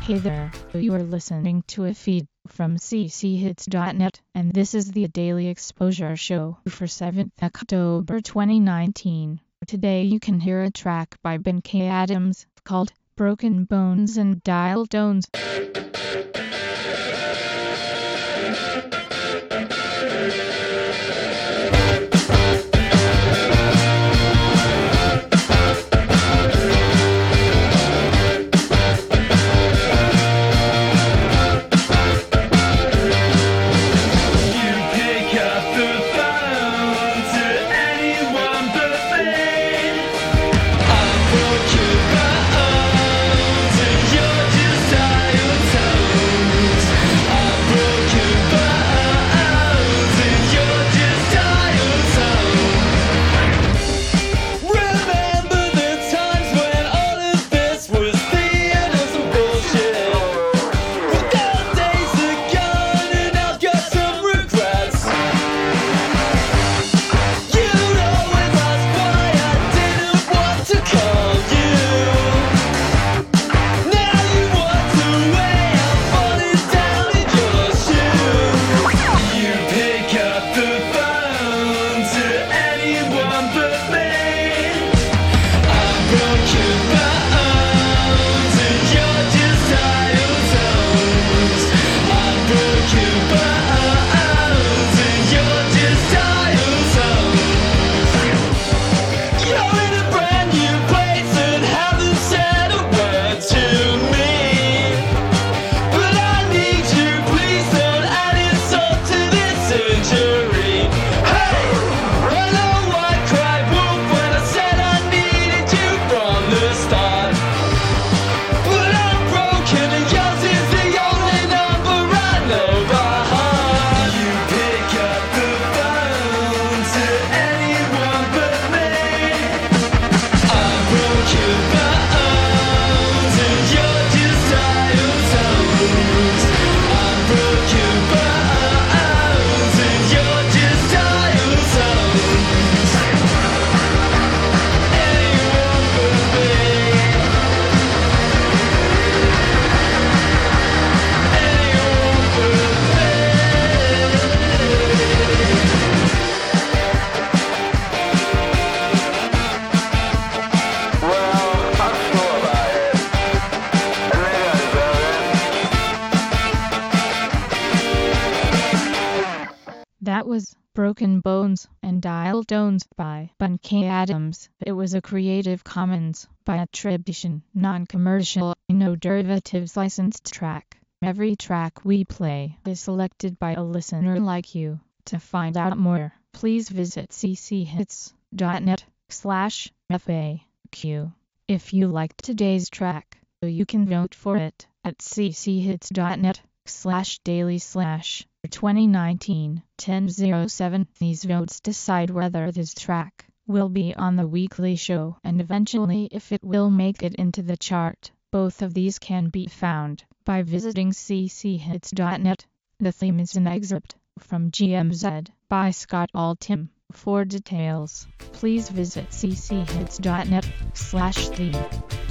Hey there, you are listening to a feed from cchits.net, and this is the Daily Exposure Show for 7th October 2019. Today you can hear a track by Ben K. Adams called Broken Bones and Dial Tones. That was Broken Bones and Dial Tones by Ben K. Adams. It was a Creative Commons by attribution, non-commercial, no derivatives licensed track. Every track we play is selected by a listener like you. To find out more, please visit cchits.net/FAQ. If you liked today's track, you can vote for it at cchits.net/daily/2019-1007. These votes decide whether this track will be on the weekly show and eventually if it will make it into the chart. Both of these can be found by visiting cchits.net. The theme is an excerpt from GMZ by Scott Altham. For details, please visit cchits.net/theme.